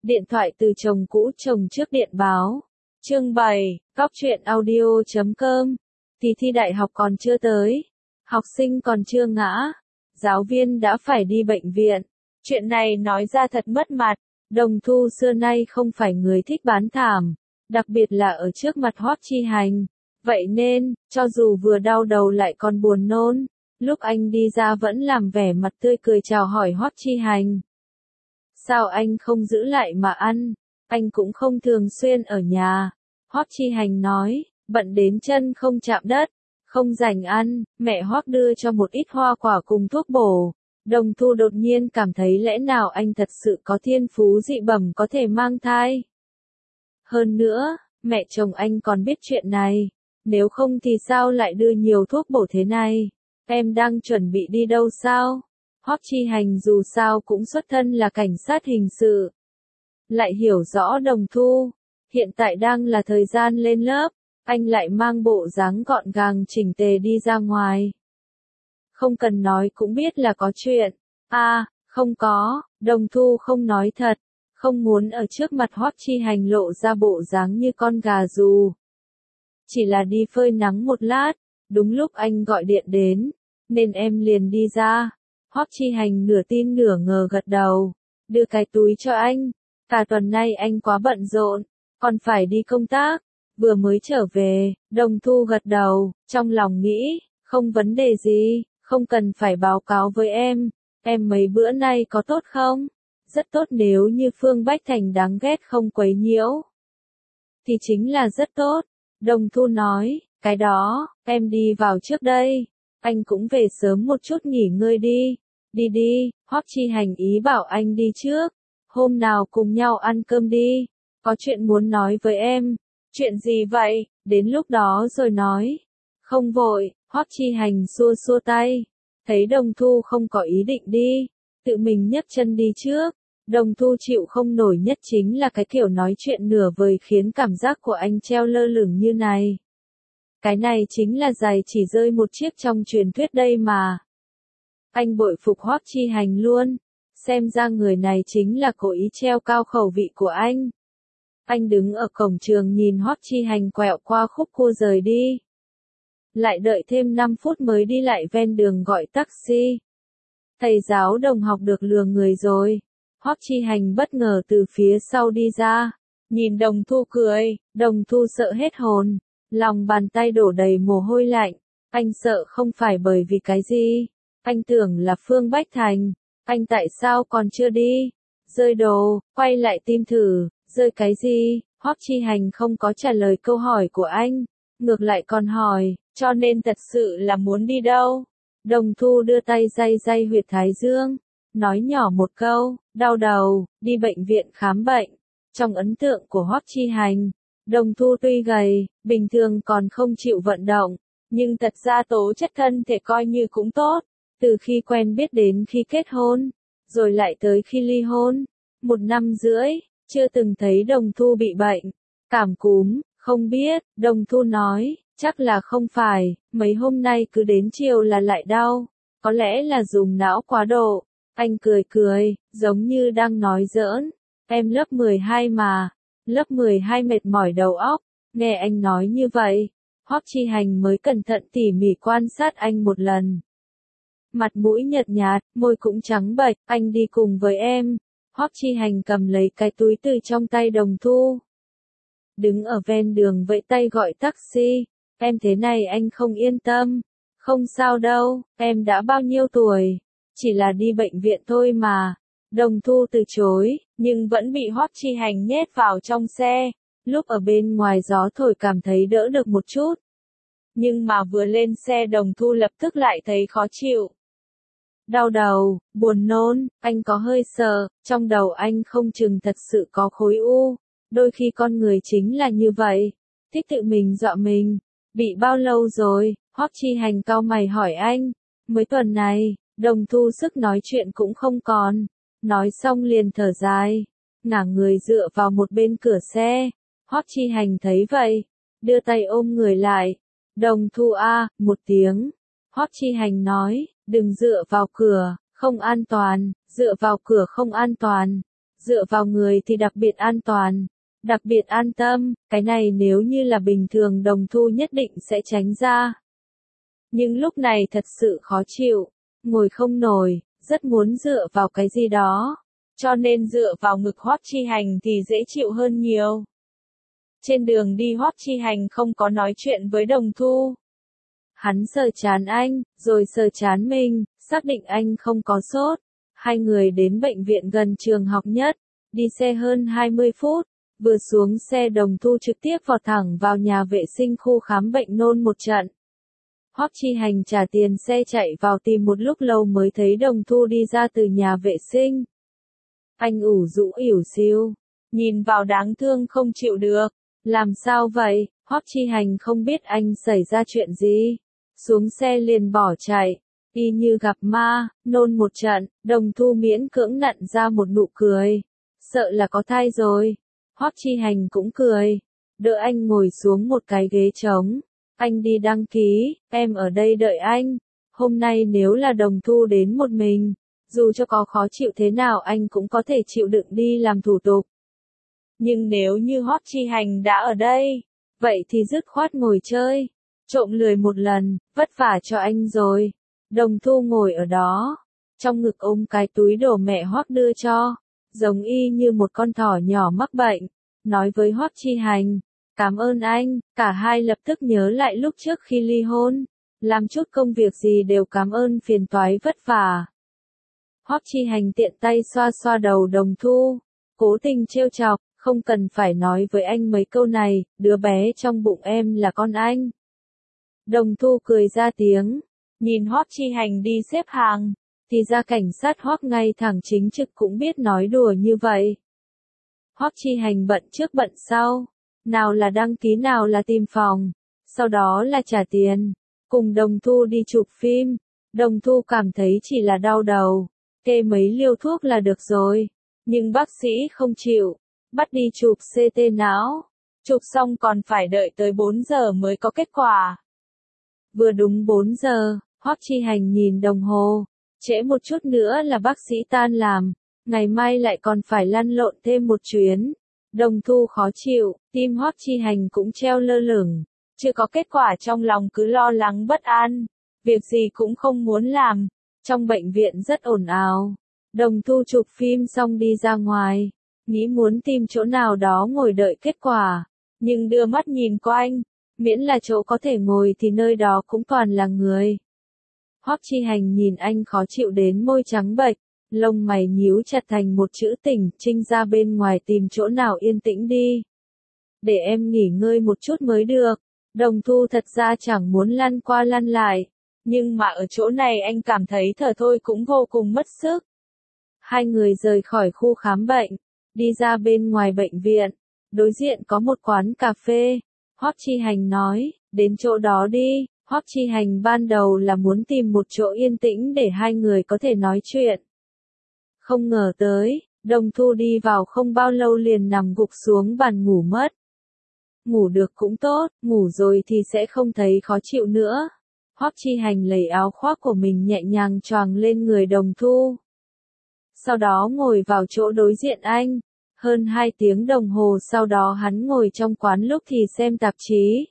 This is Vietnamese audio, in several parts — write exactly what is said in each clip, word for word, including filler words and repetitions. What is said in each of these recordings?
Điện thoại từ chồng cũ chồng trước điện báo. Chương bảy, Cóc truyện audio chấm com. Kỳ thi đại học còn chưa tới. Học sinh còn chưa ngã. Giáo viên đã phải đi bệnh viện. Chuyện này nói ra thật mất mặt. Đồng Thu xưa nay không phải người thích bán thảm. Đặc biệt là ở trước mặt Hoắc Chi Hành. Vậy nên, cho dù vừa đau đầu lại còn buồn nôn, lúc anh đi ra vẫn làm vẻ mặt tươi cười chào hỏi Hoắc Chi Hành. Sao anh không giữ lại mà ăn? Anh cũng không thường xuyên ở nhà. Hoắc Chi Hành nói, bận đến chân không chạm đất, không rảnh ăn. Mẹ Hoắc đưa cho một ít hoa quả cùng thuốc bổ. Đồng Thu đột nhiên cảm thấy lẽ nào anh thật sự có thiên phú dị bẩm có thể mang thai. Hơn nữa, mẹ chồng anh còn biết chuyện này. Nếu không thì sao lại đưa nhiều thuốc bổ thế này? Em đang chuẩn bị đi đâu sao? Hoắc Chi Hành dù sao cũng xuất thân là cảnh sát hình sự. Lại hiểu rõ Đồng Thu. Hiện tại đang là thời gian lên lớp. Anh lại mang bộ dáng gọn gàng chỉnh tề đi ra ngoài. Không cần nói cũng biết là có chuyện. À, không có, Đồng Thu không nói thật. Không muốn ở trước mặt Hoắc Chi Hành lộ ra bộ dáng như con gà rù. Chỉ là đi phơi nắng một lát. Đúng lúc anh gọi điện đến. Nên em liền đi ra. Hoắc Chi Hành nửa tin nửa ngờ gật đầu. Đưa cái túi cho anh. Cả tuần nay anh quá bận rộn. Còn phải đi công tác. Vừa mới trở về. Đồng Thu gật đầu. Trong lòng nghĩ. Không vấn đề gì. Không cần phải báo cáo với em. Em mấy bữa nay có tốt không? Rất tốt nếu như Phương Bách Thành đáng ghét không quấy nhiễu. Thì chính là rất tốt. Đồng Thu nói. Cái đó, em đi vào trước đây. Anh cũng về sớm một chút nghỉ ngơi đi. Đi đi, Hoắc Chi Hành ý bảo anh đi trước. Hôm nào cùng nhau ăn cơm đi. Có chuyện muốn nói với em. Chuyện gì vậy? Đến lúc đó rồi nói. Không vội, Hoắc Chi Hành xua xua tay. Thấy Đồng Thu không có ý định đi. Tự mình nhấc chân đi trước. Đồng Thu chịu không nổi nhất chính là cái kiểu nói chuyện nửa vời khiến cảm giác của anh treo lơ lửng như này. Cái này chính là giày chỉ rơi một chiếc trong truyền thuyết đây mà. Anh bội phục Hoắc Chi Hành luôn. Xem ra người này chính là cố ý treo cao khẩu vị của anh. Anh đứng ở cổng trường nhìn Hoắc Chi Hành quẹo qua khúc cua rời đi. Lại đợi thêm năm phút mới đi lại ven đường gọi taxi. Thầy giáo đồng học được lừa người rồi. Hoắc Chi Hành bất ngờ từ phía sau đi ra. Nhìn Đồng Thu cười, Đồng Thu sợ hết hồn. Lòng bàn tay đổ đầy mồ hôi lạnh. Anh sợ không phải bởi vì cái gì. Anh tưởng là Phương Bách Thành. Anh tại sao còn chưa đi? Rơi đồ, quay lại tìm thử. Rơi cái gì? Hoắc Chi Hành không có trả lời câu hỏi của anh. Ngược lại còn hỏi, cho nên thật sự là muốn đi đâu? Đồng Thu đưa tay day day huyệt thái dương. Nói nhỏ một câu, đau đầu, đi bệnh viện khám bệnh. Trong ấn tượng của Hoắc Chi Hành, Đồng Thu tuy gầy, bình thường còn không chịu vận động, nhưng thật ra tố chất thân thể coi như cũng tốt. Từ khi quen biết đến khi kết hôn, rồi lại tới khi ly hôn, một năm rưỡi, chưa từng thấy Đồng Thu bị bệnh. Cảm cúm, không biết, Đồng Thu nói, chắc là không phải, mấy hôm nay cứ đến chiều là lại đau, có lẽ là dùng não quá độ. Anh cười cười, giống như đang nói giỡn, em lớp mười hai mà, lớp mười hai mệt mỏi đầu óc. Nghe anh nói như vậy, Hoắc Chi Hành mới cẩn thận tỉ mỉ quan sát anh một lần. Mặt mũi nhợt nhạt, môi cũng trắng bệch, anh đi cùng với em. Hoắc Chi Hành cầm lấy cái túi từ trong tay Đồng Thu. Đứng ở ven đường vẫy tay gọi taxi, em thế này anh không yên tâm. Không sao đâu, em đã bao nhiêu tuổi, chỉ là đi bệnh viện thôi mà. Đồng Thu từ chối, nhưng vẫn bị Hoắc Chi Hành nhét vào trong xe. Lúc ở bên ngoài gió thổi cảm thấy đỡ được một chút. Nhưng mà vừa lên xe Đồng Thu lập tức lại thấy khó chịu. Đau đầu, buồn nôn, anh có hơi sợ, trong đầu anh không chừng thật sự có khối u. Đôi khi con người chính là như vậy, thích tự mình dọa mình. Bị bao lâu rồi? Hoắc Chi Hành cau mày hỏi anh. Mới tuần này. Đồng Thu sức nói chuyện cũng không còn. Nói xong liền thở dài, ngả người dựa vào một bên cửa xe. Hoắc Chi Hành thấy vậy, đưa tay ôm người lại. Đồng Thu a, một tiếng. Hoắc Chi Hành nói, đừng dựa vào cửa, không an toàn, dựa vào cửa không an toàn. Dựa vào người thì đặc biệt an toàn, đặc biệt an tâm, cái này nếu như là bình thường Đồng Thu nhất định sẽ tránh ra. Nhưng lúc này thật sự khó chịu, ngồi không nổi, rất muốn dựa vào cái gì đó, cho nên dựa vào ngực Hoắc Chi Hành thì dễ chịu hơn nhiều. Trên đường đi Hoắc Chi Hành không có nói chuyện với Đồng Thu. Hắn sờ chán anh, rồi sờ chán mình, xác định anh không có sốt. Hai người đến bệnh viện gần trường học nhất, đi xe hơn hai mươi phút, vừa xuống xe Đồng Thu trực tiếp vọt thẳng vào nhà vệ sinh khu khám bệnh nôn một trận. Hoắc Chi Hành trả tiền xe chạy vào tìm một lúc lâu mới thấy Đồng Thu đi ra từ nhà vệ sinh. Anh ủ rũ ỉu xìu, nhìn vào đáng thương không chịu được. Làm sao vậy? Hoắc Chi Hành không biết anh xảy ra chuyện gì. Xuống xe liền bỏ chạy, y như gặp ma, nôn một trận, Đồng Thu miễn cưỡng nặn ra một nụ cười. Sợ là có thai rồi. Hoắc Chi Hành cũng cười, đỡ anh ngồi xuống một cái ghế trống. Anh đi đăng ký, em ở đây đợi anh. Hôm nay nếu là Đồng Thu đến một mình, dù cho có khó chịu thế nào anh cũng có thể chịu đựng đi làm thủ tục. Nhưng nếu như Hoắc Chi Hành đã ở đây, vậy thì dứt khoát ngồi chơi, trộm lười một lần, vất vả cho anh rồi. Đồng Thu ngồi ở đó, trong ngực ôm cái túi đồ mẹ Hoắc đưa cho, giống y như một con thỏ nhỏ mắc bệnh, nói với Hoắc Chi Hành, cảm ơn anh. Cả hai lập tức nhớ lại lúc trước khi ly hôn, làm chút công việc gì đều cảm ơn phiền toái vất vả. Hoắc Chi Hành tiện tay xoa xoa đầu Đồng Thu, cố tình trêu chọc, không cần phải nói với anh mấy câu này, đứa bé trong bụng em là con anh. Đồng Thu cười ra tiếng, nhìn Hoắc Chi Hành đi xếp hàng, thì ra cảnh sát Hoắc ngay thẳng chính trực cũng biết nói đùa như vậy. Hoắc Chi Hành bận trước bận sau, nào là đăng ký nào là tìm phòng, sau đó là trả tiền, cùng Đồng Thu đi chụp phim. Đồng Thu cảm thấy chỉ là đau đầu, kê mấy liều thuốc là được rồi, nhưng bác sĩ không chịu, bắt đi chụp xê tê não, chụp xong còn phải đợi tới bốn giờ mới có kết quả. Vừa đúng bốn giờ, Hoắc Chi Hành nhìn đồng hồ, trễ một chút nữa là bác sĩ tan làm, ngày mai lại còn phải lăn lộn thêm một chuyến. Đồng Thu khó chịu, tim Hoắc Chi Hành cũng treo lơ lửng, chưa có kết quả trong lòng cứ lo lắng bất an, việc gì cũng không muốn làm. Trong bệnh viện rất ồn ào, Đồng Thu chụp phim xong đi ra ngoài, nghĩ muốn tìm chỗ nào đó ngồi đợi kết quả, nhưng đưa mắt nhìn quanh, miễn là chỗ có thể ngồi thì nơi đó cũng toàn là người. Hoắc Chi Hành nhìn anh khó chịu đến môi trắng bệch, lông mày nhíu chặt thành một chữ tỉnh, Trinh ra bên ngoài tìm chỗ nào yên tĩnh đi. Để em nghỉ ngơi một chút mới được. Đồng Thu thật ra chẳng muốn lăn qua lăn lại, nhưng mà ở chỗ này anh cảm thấy thở thôi cũng vô cùng mất sức. Hai người rời khỏi khu khám bệnh, đi ra bên ngoài bệnh viện, đối diện có một quán cà phê. Hoắc Chi Hành nói, đến chỗ đó đi. Hoắc Chi Hành ban đầu là muốn tìm một chỗ yên tĩnh để hai người có thể nói chuyện. Không ngờ tới, Đồng Thu đi vào không bao lâu liền nằm gục xuống bàn ngủ mất. Ngủ được cũng tốt, ngủ rồi thì sẽ không thấy khó chịu nữa. Hoắc Chi Hành lấy áo khoác của mình nhẹ nhàng choàng lên người Đồng Thu. Sau đó ngồi vào chỗ đối diện anh. Hơn hai tiếng đồng hồ sau đó hắn ngồi trong quán lúc thì xem tạp chí,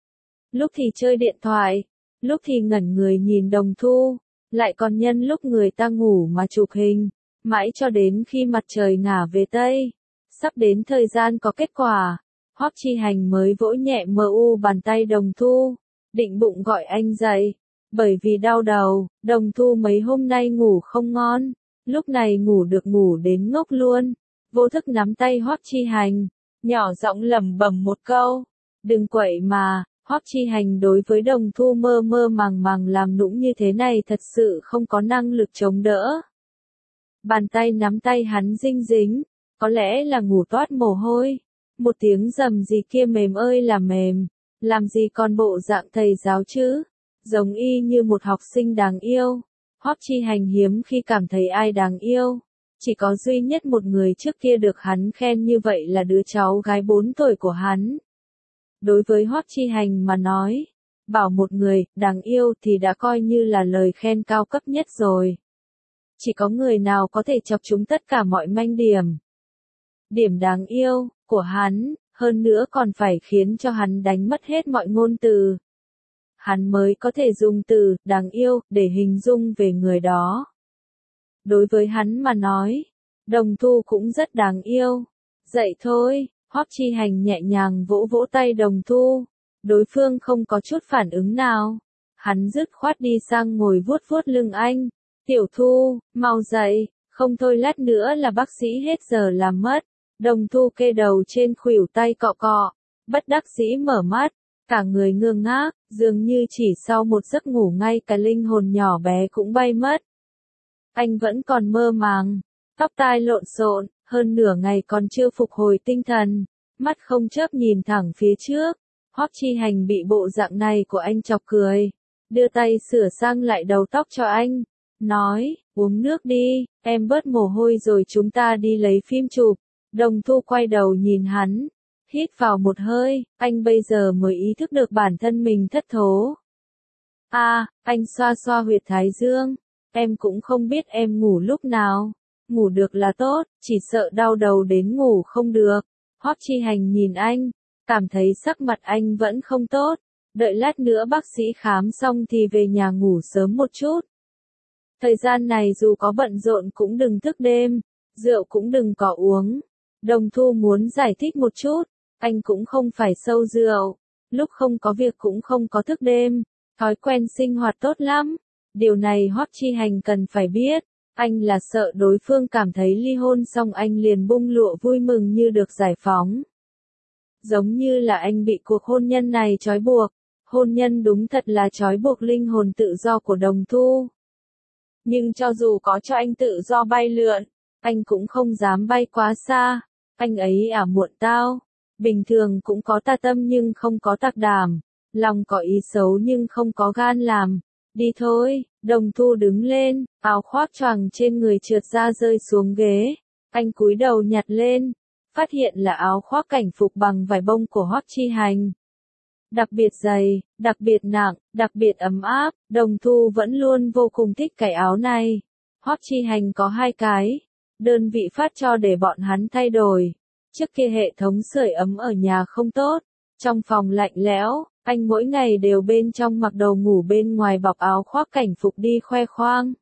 lúc thì chơi điện thoại, lúc thì ngẩn người nhìn Đồng Thu, lại còn nhân lúc người ta ngủ mà chụp hình, mãi cho đến khi mặt trời ngả về Tây. Sắp đến thời gian có kết quả, Hoắc Chi Hành mới vỗ nhẹ mờ u bàn tay Đồng Thu, định bụng gọi anh dậy, bởi vì đau đầu. Đồng Thu mấy hôm nay ngủ không ngon, lúc này ngủ được ngủ đến ngốc luôn, vô thức nắm tay Hoắc Chi Hành, nhỏ giọng lẩm bẩm một câu, đừng quậy mà. Hoắc Chi Hành đối với Đồng Thu mơ mơ màng màng làm nũng như thế này thật sự không có năng lực chống đỡ. Bàn tay nắm tay hắn dinh dính, có lẽ là ngủ toát mồ hôi. Một tiếng rầm gì kia mềm ơi là mềm, làm gì còn bộ dạng thầy giáo chứ, giống y như một học sinh đáng yêu. Hoắc Chi Hành hiếm khi cảm thấy ai đáng yêu, chỉ có duy nhất một người trước kia được hắn khen như vậy là đứa cháu gái bốn tuổi của hắn. Đối với Hoắc Chi Hành mà nói, bảo một người đáng yêu thì đã coi như là lời khen cao cấp nhất rồi. Chỉ có người nào có thể chọc trúng tất cả mọi manh điểm, điểm đáng yêu của hắn, hơn nữa còn phải khiến cho hắn đánh mất hết mọi ngôn từ. Hắn mới có thể dùng từ đáng yêu để hình dung về người đó. Đối với hắn mà nói, Đồng Thu cũng rất đáng yêu. Dậy thôi, Hoắc Chi Hành nhẹ nhàng vỗ vỗ tay Đồng Thu. Đối phương không có chút phản ứng nào. Hắn dứt khoát đi sang ngồi vuốt vuốt lưng anh. Tiểu Thu, mau dậy, không thôi lát nữa là bác sĩ hết giờ làm mất. Đồng Thu kê đầu trên khuỷu tay cọ cọ, bất đắc dĩ mở mắt, cả người ngơ ngác, dường như chỉ sau một giấc ngủ ngay cả linh hồn nhỏ bé cũng bay mất. Anh vẫn còn mơ màng, tóc tai lộn xộn, hơn nửa ngày còn chưa phục hồi tinh thần, mắt không chớp nhìn thẳng phía trước. Hoắc Chi Hành bị bộ dạng này của anh chọc cười, đưa tay sửa sang lại đầu tóc cho anh, nói, uống nước đi, em bớt mồ hôi rồi chúng ta đi lấy phim chụp. Đồng Thu quay đầu nhìn hắn, hít vào một hơi, anh bây giờ mới ý thức được bản thân mình thất thố. A, à, anh xoa xoa huyệt thái dương, em cũng không biết em ngủ lúc nào, ngủ được là tốt, chỉ sợ đau đầu đến ngủ không được. Hoắc Chi Hành nhìn anh, cảm thấy sắc mặt anh vẫn không tốt, đợi lát nữa bác sĩ khám xong thì về nhà ngủ sớm một chút. Thời gian này dù có bận rộn cũng đừng thức đêm, rượu cũng đừng có uống. Đồng Thu muốn giải thích một chút, anh cũng không phải sâu rượu, lúc không có việc cũng không có thức đêm, thói quen sinh hoạt tốt lắm. Điều này Hoắc Chi Hành cần phải biết, anh là sợ đối phương cảm thấy ly hôn xong anh liền bung lụa vui mừng như được giải phóng. Giống như là anh bị cuộc hôn nhân này trói buộc, hôn nhân đúng thật là trói buộc linh hồn tự do của Đồng Thu. Nhưng cho dù có cho anh tự do bay lượn, anh cũng không dám bay quá xa. Anh ấy à muộn tao, bình thường cũng có tà tâm nhưng không có tạc đảm, lòng có ý xấu nhưng không có gan làm. Đi thôi, Đồng Thu đứng lên, áo khoác choàng trên người trượt ra rơi xuống ghế. Anh cúi đầu nhặt lên, phát hiện là áo khoác cảnh phục bằng vải bông của Hoắc Chi Hành. Đặc biệt dày, đặc biệt nặng, đặc biệt ấm áp, Đồng Thu vẫn luôn vô cùng thích cái áo này. Hoắc Chi Hành có hai cái, đơn vị phát cho để bọn hắn thay đổi. Trước kia hệ thống sưởi ấm ở nhà không tốt, trong phòng lạnh lẽo, anh mỗi ngày đều bên trong mặc đồ ngủ bên ngoài bọc áo khoác cảnh phục đi khoe khoang.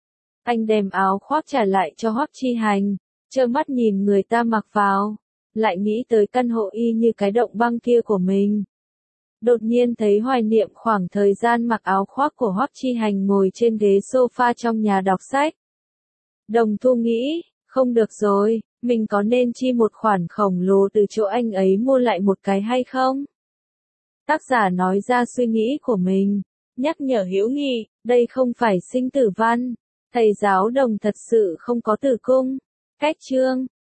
Anh đem áo khoác trả lại cho Hoắc Chi Hành, trơ mắt nhìn người ta mặc vào, lại nghĩ tới căn hộ y như cái động băng kia của mình. Đột nhiên thấy hoài niệm khoảng thời gian mặc áo khoác của Hoắc Chi Hành ngồi trên ghế sofa trong nhà đọc sách. Đồng Thu nghĩ, không được rồi, mình có nên chi một khoản khổng lồ từ chỗ anh ấy mua lại một cái hay không? Tác giả nói ra suy nghĩ của mình, nhắc nhở hữu nghị, đây không phải sinh tử văn, thầy giáo Đồng thật sự không có tử cung. Cách chương